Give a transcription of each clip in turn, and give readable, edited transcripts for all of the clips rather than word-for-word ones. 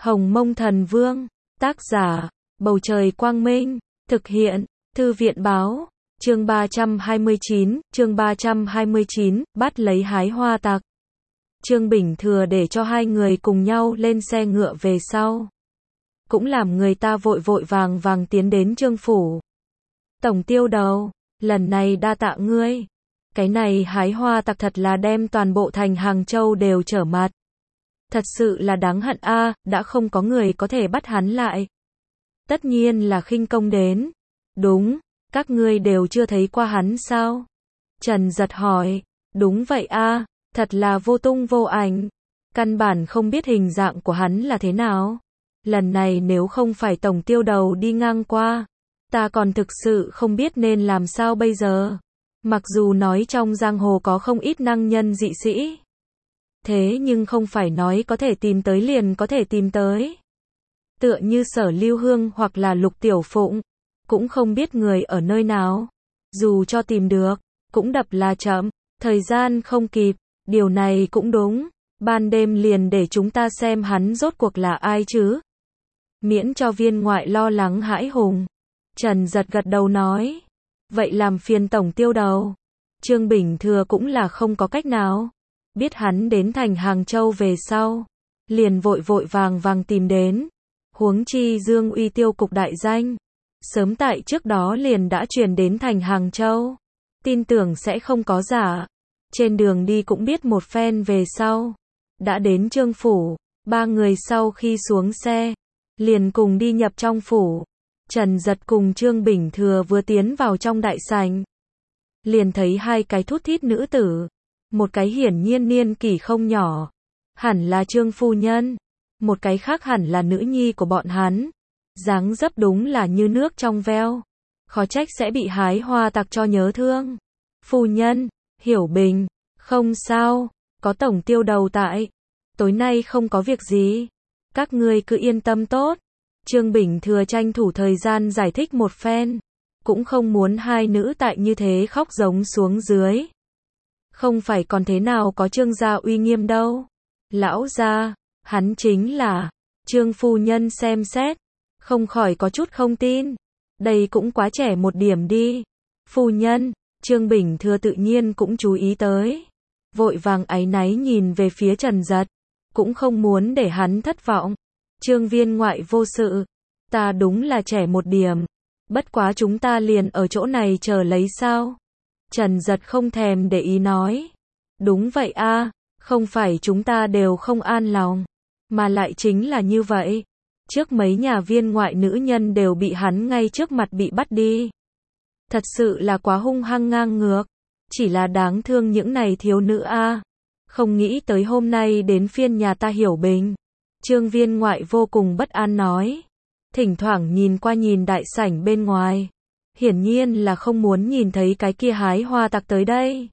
Hồng Mông Thần Vương, tác giả, Bầu Trời Quang Minh, thực hiện, Thư viện Báo, chương 329, bắt lấy hái hoa tặc. Trương Bình Thừa để cho hai người cùng nhau lên xe ngựa về sau. Cũng làm người ta vội vội vàng vàng tiến đến Trương phủ. Tổng tiêu đầu, lần này đa tạ ngươi. Cái này hái hoa tặc thật là đem toàn bộ thành Hàng Châu đều trở mặt. Thật sự là đáng hận a, đã không có người có thể bắt hắn lại. Tất nhiên là khinh công đến. Đúng, các ngươi đều chưa thấy qua hắn sao? Trần Giật hỏi, đúng vậy a, thật là vô tung vô ảnh. Căn bản không biết hình dạng của hắn là thế nào. Lần này nếu không phải tổng tiêu đầu đi ngang qua, ta còn thực sự không biết nên làm sao bây giờ. Mặc dù nói trong giang hồ có không ít năng nhân dị sĩ, thế nhưng không phải nói có thể tìm tới liền có thể tìm tới. Tựa như Sở Lưu Hương hoặc là Lục Tiểu Phụng, cũng không biết người ở nơi nào. Dù cho tìm được, cũng đập là chậm, thời gian không kịp, điều này cũng đúng. Ban đêm liền để chúng ta xem hắn rốt cuộc là ai chứ. Miễn cho viên ngoại lo lắng hãi hùng. Trần Giật gật đầu nói. Vậy làm phiền tổng tiêu đầu. Trương Bình Thừa cũng là không có cách nào. Biết hắn đến thành Hàng Châu về sau, liền vội vội vàng vàng tìm đến. Huống chi Dương Uy tiêu cục đại danh, sớm tại trước đó liền đã truyền đến thành Hàng Châu. Tin tưởng sẽ không có giả. Trên đường đi cũng biết một phen về sau. Đã đến Trương phủ, ba người sau khi xuống xe, liền cùng đi nhập trong phủ. Trần Giật cùng Trương Bình Thừa vừa tiến vào trong đại sảnh, liền thấy hai cái thút thít nữ tử. Một cái hiển nhiên niên kỷ không nhỏ, hẳn là Trương phu nhân. Một cái khác hẳn là nữ nhi của bọn hắn. Dáng dấp đúng là như nước trong veo. Khó trách sẽ bị hái hoa tặc cho nhớ thương. Phu nhân, Hiểu Bình, không sao, có tổng tiêu đầu tại. Tối nay không có việc gì. Các ngươi cứ yên tâm tốt. Trương Bình Thừa tranh thủ thời gian giải thích một phen. Cũng không muốn hai nữ tại như thế khóc giống xuống dưới. Không phải còn thế nào có Trương gia uy nghiêm đâu. Lão gia, hắn chính là. Trương phu nhân xem xét, không khỏi có chút không tin. Đây cũng quá trẻ một điểm đi. Phu nhân, Trương Bình Thừa tự nhiên cũng chú ý tới. Vội vàng áy náy nhìn về phía Trần Giật. Cũng không muốn để hắn thất vọng. Trương viên ngoại vô sự. Ta đúng là trẻ một điểm. Bất quá chúng ta liền ở chỗ này chờ lấy sao. Trần Giật không thèm để ý nói. Đúng vậy a, không phải chúng ta đều không an lòng. Mà lại chính là như vậy. Trước mấy nhà viên ngoại nữ nhân đều bị hắn ngay trước mặt bị bắt đi. Thật sự là quá hung hăng ngang ngược. Chỉ là đáng thương những này thiếu nữ a. Không nghĩ tới hôm nay đến phiên nhà ta Hiểu Bình. Trương viên ngoại vô cùng bất an nói. Thỉnh thoảng nhìn qua nhìn đại sảnh bên ngoài. Hiển nhiên là không muốn nhìn thấy cái kia hái hoa tặc tới đây.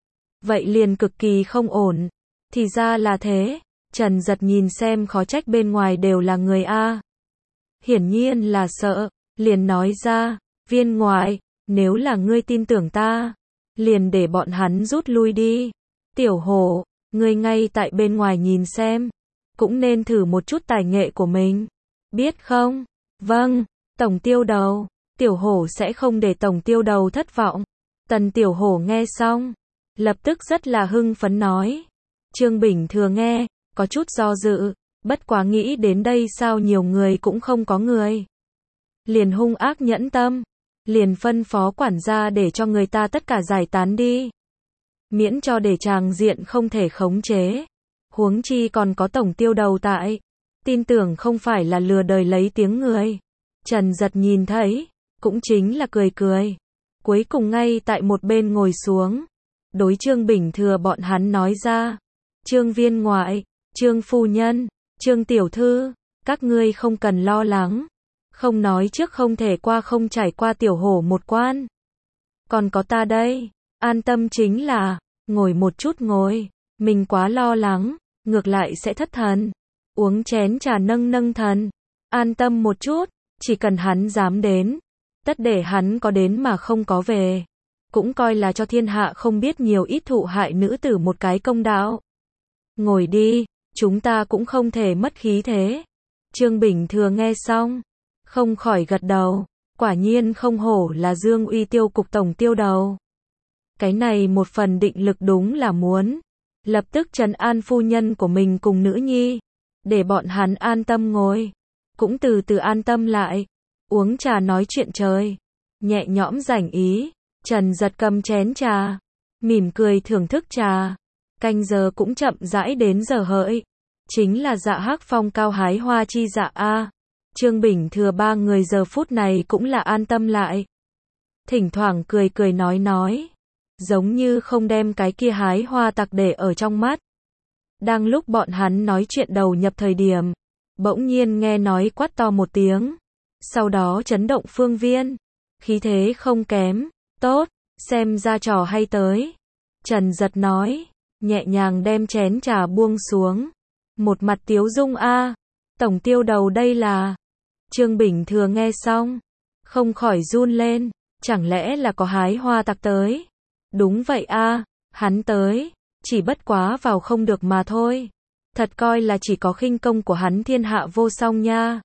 Vậy liền cực kỳ không ổn. Thì ra là thế. Trần Giật nhìn xem khó trách bên ngoài đều là người a. Hiển nhiên là sợ. Liền nói ra. Viên ngoại, nếu là ngươi tin tưởng ta, liền để bọn hắn rút lui đi. Tiểu Hổ, ngươi ngay tại bên ngoài nhìn xem. Cũng nên thử một chút tài nghệ của mình. Biết không? Vâng, tổng tiêu đầu. Tiểu Hổ sẽ không để tổng tiêu đầu thất vọng. Tần Tiểu Hổ nghe xong, lập tức rất là hưng phấn nói. Trương Bình Thừa nghe, có chút do dự, bất quá nghĩ đến đây sao nhiều người cũng không có người. Liền hung ác nhẫn tâm, liền phân phó quản gia để cho người ta tất cả giải tán đi. Miễn cho để tràng diện không thể khống chế. Huống chi còn có tổng tiêu đầu tại. Tin tưởng không phải là lừa đời lấy tiếng người. Trần Giật nhìn thấy, cũng chính là cười cười. Cuối cùng ngay tại một bên ngồi xuống. Đối Trương Bình Thừa bọn hắn nói ra. Trương viên ngoại, Trương phu nhân, Trương tiểu thư, các ngươi không cần lo lắng. Không nói trước không thể qua không trải qua Tiểu Hổ một quan. Còn có ta đây, an tâm chính là, ngồi một chút ngồi, mình quá lo lắng, ngược lại sẽ thất thần. Uống chén trà nâng nâng thần, an tâm một chút, chỉ cần hắn dám đến, tất để hắn có đến mà không có về. Cũng coi là cho thiên hạ không biết nhiều ít thụ hại nữ tử một cái công đạo. Ngồi đi, chúng ta cũng không thể mất khí thế. Trương Bình Thừa nghe xong, không khỏi gật đầu, quả nhiên không hổ là Dương Uy tiêu cục tổng tiêu đầu. Cái này một phần định lực đúng là muốn lập tức trấn an phu nhân của mình cùng nữ nhi, để bọn hắn an tâm ngồi, cũng từ từ an tâm lại, uống trà nói chuyện trời, nhẹ nhõm rảnh ý. Trần Giật cầm chén trà, mỉm cười thưởng thức trà, canh giờ cũng chậm rãi đến giờ hợi, chính là dạ hắc phong cao hái hoa chi dạ a. Trương Bình Thừa ba người giờ phút này cũng là an tâm lại, thỉnh thoảng cười cười nói, giống như không đem cái kia hái hoa tặc để ở trong mắt. Đang lúc bọn hắn nói chuyện đầu nhập thời điểm, bỗng nhiên nghe nói quát to một tiếng, sau đó chấn động phương viên, khí thế không kém, tốt, xem ra trò hay tới. Trần Giật nói, nhẹ nhàng đem chén trà buông xuống, một mặt tiếu dung a, tổng tiêu đầu đây là. Trương Bình Thừa nghe xong, không khỏi run lên, chẳng lẽ là có hái hoa tặc tới? Đúng vậy a, hắn tới, chỉ bất quá vào không được mà thôi. Thật coi là chỉ có khinh công của hắn thiên hạ vô song nha.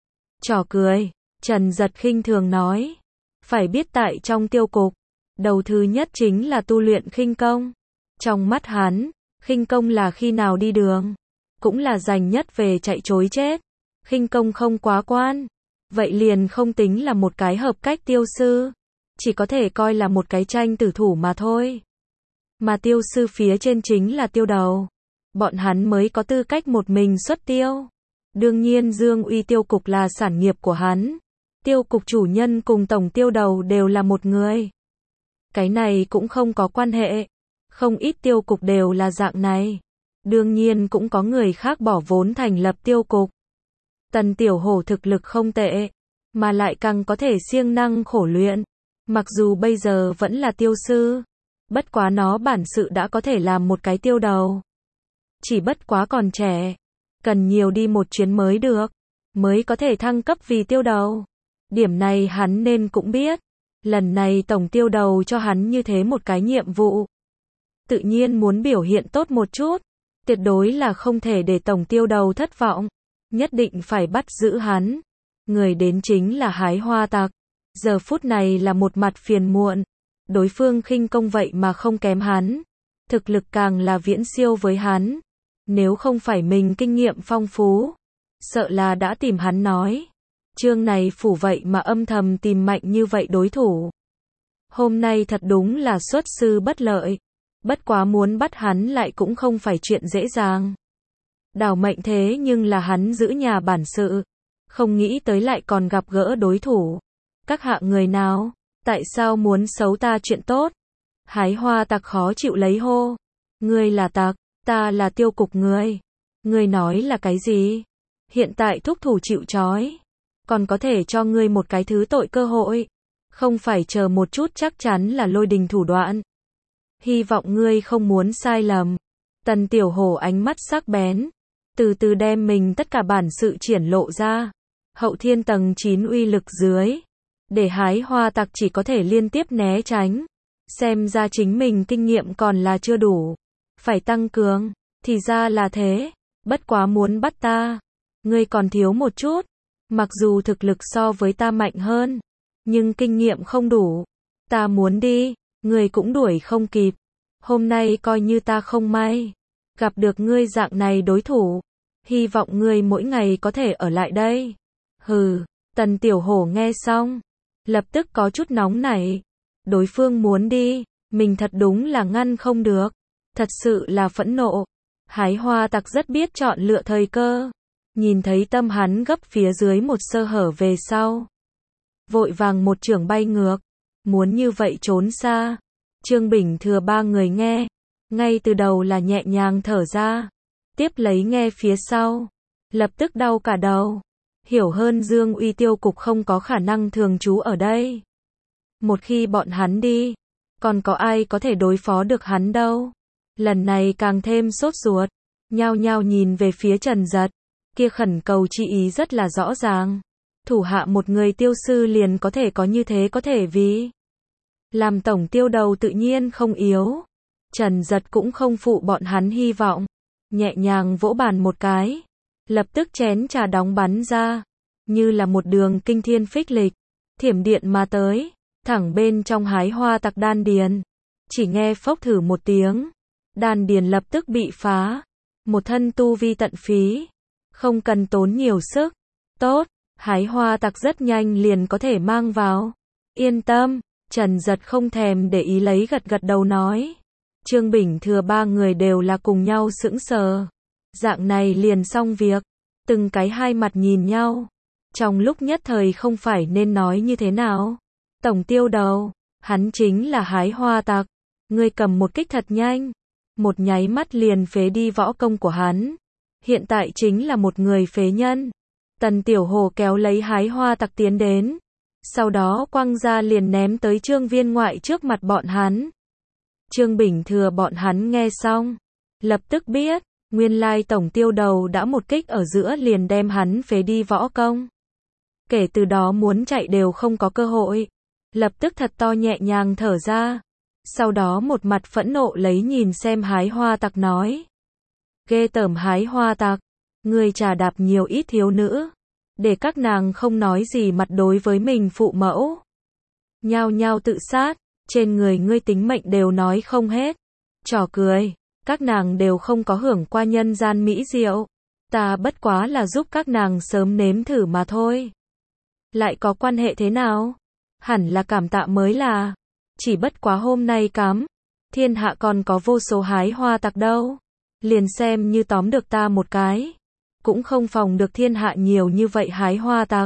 Trò cười, Trần Giật khinh thường nói, phải biết tại trong tiêu cục, đầu thứ nhất chính là tu luyện khinh công. Trong mắt hắn, khinh công là khi nào đi đường, cũng là dành nhất về chạy trối chết. Khinh công không quá quan, vậy liền không tính là một cái hợp cách tiêu sư, chỉ có thể coi là một cái tranh tử thủ mà thôi. Mà tiêu sư phía trên chính là tiêu đầu, bọn hắn mới có tư cách một mình xuất tiêu. Đương nhiên Dương Uy tiêu cục là sản nghiệp của hắn, tiêu cục chủ nhân cùng tổng tiêu đầu đều là một người. Cái này cũng không có quan hệ, không ít tiêu cục đều là dạng này. Đương nhiên cũng có người khác bỏ vốn thành lập tiêu cục. Tần Tiểu Hổ thực lực không tệ, mà lại càng có thể siêng năng khổ luyện. Mặc dù bây giờ vẫn là tiêu sư, bất quá nó bản sự đã có thể làm một cái tiêu đầu. Chỉ bất quá còn trẻ, cần nhiều đi một chuyến mới được, mới có thể thăng cấp vì tiêu đầu. Điểm này hắn nên cũng biết. Lần này tổng tiêu đầu cho hắn như thế một cái nhiệm vụ, tự nhiên muốn biểu hiện tốt một chút, tuyệt đối là không thể để tổng tiêu đầu thất vọng, nhất định phải bắt giữ hắn. Người đến chính là hái hoa tặc, giờ phút này là một mặt phiền muộn, đối phương khinh công vậy mà không kém hắn, thực lực càng là viễn siêu với hắn, nếu không phải mình kinh nghiệm phong phú, sợ là đã tìm hắn nói. Chương này phủ vậy mà âm thầm tìm mạnh như vậy đối thủ. Hôm nay thật đúng là xuất sư bất lợi, bất quá muốn bắt hắn lại cũng không phải chuyện dễ dàng. Đào mệnh thế nhưng là hắn giữ nhà bản sự, không nghĩ tới lại còn gặp gỡ đối thủ. Các hạ người nào, tại sao muốn xấu ta chuyện tốt? Hái hoa tặc khó chịu lấy hô. Ngươi là tặc, ta là tiêu cục ngươi. Ngươi nói là cái gì? Hiện tại thúc thủ chịu trói, còn có thể cho ngươi một cái thứ tội cơ hội, không phải chờ một chút chắc chắn là lôi đình thủ đoạn. Hy vọng ngươi không muốn sai lầm. Tần Tiểu Hổ ánh mắt sắc bén, từ từ đem mình tất cả bản sự triển lộ ra. Hậu thiên tầng 9 uy lực dưới, để hái hoa tặc chỉ có thể liên tiếp né tránh. Xem ra chính mình kinh nghiệm còn là chưa đủ, phải tăng cường. Thì ra là thế, bất quá muốn bắt ta, ngươi còn thiếu một chút. Mặc dù thực lực so với ta mạnh hơn, nhưng kinh nghiệm không đủ. Ta muốn đi, ngươi cũng đuổi không kịp. Hôm nay coi như ta không may gặp được ngươi dạng này đối thủ, hy vọng ngươi mỗi ngày có thể ở lại đây. Hừ, Tần Tiểu Hổ nghe xong, lập tức có chút nóng nảy. Đối phương muốn đi, mình thật đúng là ngăn không được, thật sự là phẫn nộ. Hái hoa tặc rất biết chọn lựa thời cơ, nhìn thấy tâm hắn gấp phía dưới một sơ hở về sau, vội vàng một chưởng bay ngược, muốn như vậy trốn xa. Trương Bình Thừa ba người nghe, ngay từ đầu là nhẹ nhàng thở ra, tiếp lấy nghe phía sau, lập tức đau cả đầu, hiểu hơn Dương Uy tiêu cục không có khả năng thường trú ở đây. Một khi bọn hắn đi, còn có ai có thể đối phó được hắn đâu. Lần này càng thêm sốt ruột, nhao nhao nhìn về phía Trần Giật, kia khẩn cầu chi ý rất là rõ ràng. Thủ hạ một người tiêu sư liền có thể có như thế, có thể vì làm tổng tiêu đầu tự nhiên không yếu. Trần Giật cũng không phụ bọn hắn hy vọng, nhẹ nhàng vỗ bàn một cái, Lập tức chén trà đóng bắn ra, như là một đường kinh thiên phích lịch, thiểm điện mà tới, thẳng bên trong Hái Hoa Tặc đan điền. Chỉ nghe phốc thử một tiếng, đan điền lập tức bị phá, một thân tu vi tận phí, không cần tốn nhiều sức. Tốt, Hái Hoa Tặc rất nhanh liền có thể mang vào. Yên tâm, Trần Giật không thèm để ý lấy gật gật đầu nói. Trương Bình Thừa ba người đều là cùng nhau sững sờ. Dạng này liền xong việc, từng cái hai mặt nhìn nhau. Trong lúc nhất thời không phải nên nói như thế nào. Tổng tiêu đầu, hắn chính là Hái Hoa Tặc. Ngươi cầm một kích thật nhanh, một nháy mắt liền phế đi võ công của hắn. Hiện tại chính là một người phế nhân. Tần Tiểu Hồ kéo lấy Hái Hoa Tặc tiến đến, sau đó quăng ra liền ném tới Trương Viên Ngoại trước mặt bọn hắn. Trương Bình Thừa bọn hắn nghe xong, lập tức biết, nguyên lai tổng tiêu đầu đã một kích ở giữa liền đem hắn phế đi võ công. Kể từ đó muốn chạy đều không có cơ hội. Lập tức thật to nhẹ nhàng thở ra. Sau đó một mặt phẫn nộ lấy nhìn xem Hái Hoa Tặc nói. Ghê tởm Hái Hoa Tặc, ngươi trà đạp nhiều ít thiếu nữ, để các nàng không nói gì mặt đối với mình phụ mẫu. Nhao nhao tự sát, trên người ngươi tính mệnh đều nói không hết. Trò cười, các nàng đều không có hưởng qua nhân gian mỹ diệu. Ta bất quá là giúp các nàng sớm nếm thử mà thôi. Lại có quan hệ thế nào? Hẳn là cảm tạ mới là. Chỉ bất quá hôm nay cắm, thiên hạ còn có vô số Hái Hoa Tặc đâu. Liền xem như tóm được ta một cái, cũng không phòng được thiên hạ nhiều như vậy Hái Hoa Tặc.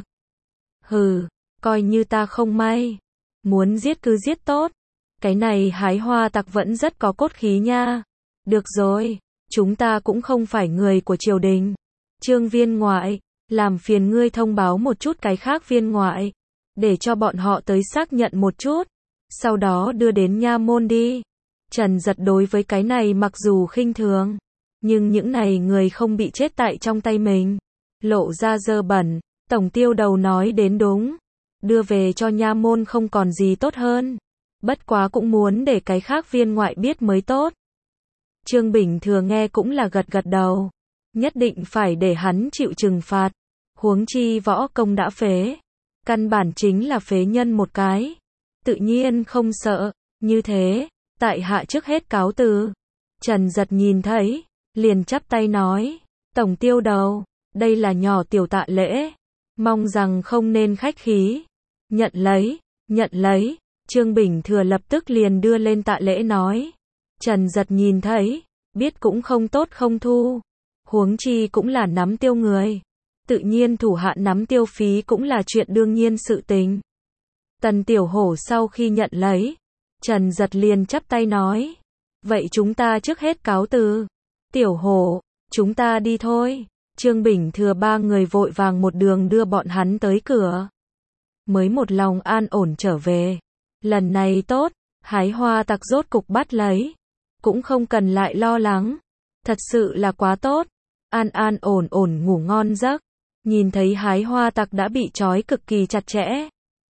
Hừ, coi như ta không may. Muốn giết cứ giết tốt. Cái này Hái Hoa Tặc vẫn rất có cốt khí nha. Được rồi, chúng ta cũng không phải người của triều đình. Trương Viên Ngoại, làm phiền ngươi thông báo một chút cái khác viên ngoại, để cho bọn họ tới xác nhận một chút, sau đó đưa đến nha môn đi. Trần Giật đối với cái này mặc dù khinh thường, nhưng những này người không bị chết tại trong tay mình, lộ ra dơ bẩn. Tổng tiêu đầu nói đến đúng, đưa về cho nha môn không còn gì tốt hơn. Bất quá cũng muốn để cái khác viên ngoại biết mới tốt. Trương Bình Thừa nghe cũng là gật gật đầu, nhất định phải để hắn chịu trừng phạt. Huống chi võ công đã phế, căn bản chính là phế nhân một cái, tự nhiên không sợ. Như thế, tại hạ trước hết cáo từ. Trần Giật nhìn thấy, liền chắp tay nói, tổng tiêu đầu, đây là nhỏ tiểu tạ lễ, mong rằng không nên khách khí. Nhận lấy, nhận lấy. Trương Bình Thừa lập tức liền đưa lên tạ lễ nói. Trần Giật nhìn thấy, biết cũng không tốt không thu. Huống chi cũng là nắm tiêu người, tự nhiên thủ hạ nắm tiêu phí cũng là chuyện đương nhiên sự tình. Tần Tiểu Hổ sau khi nhận lấy, Trần Giật liền chắp tay nói, vậy chúng ta trước hết cáo từ. Tiểu Hổ, chúng ta đi thôi. Trương Bình Thừa ba người vội vàng một đường đưa bọn hắn tới cửa, mới một lòng an ổn trở về. Lần này tốt, Hái Hoa Tặc rốt cục bắt lấy, cũng không cần lại lo lắng. Thật sự là quá tốt, an an ổn ổn ngủ ngon giấc. Nhìn thấy Hái Hoa Tặc đã bị trói cực kỳ chặt chẽ,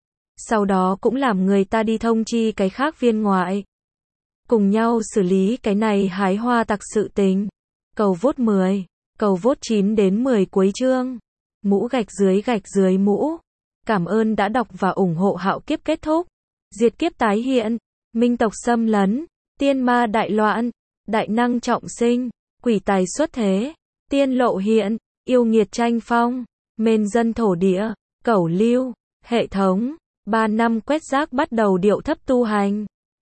sau đó cũng làm người ta đi thông chi cái khác viên ngoại, cùng nhau xử lý cái này Hái Hoa Tặc sự tình. Cầu vote 10, cầu vote 9 đến 10 cuối chương. Mũ gạch dưới mũ. Cảm ơn đã đọc và ủng hộ. Hạo kiếp kết thúc, diệt kiếp tái hiện, minh tộc xâm lấn, tiên ma đại loạn, đại năng trọng sinh, quỷ tài xuất thế, tiên lộ hiện, yêu nghiệt tranh phong, mên dân thổ địa, cẩu lưu, hệ thống. 3 năm quét rác bắt đầu điệu thấp tu hành.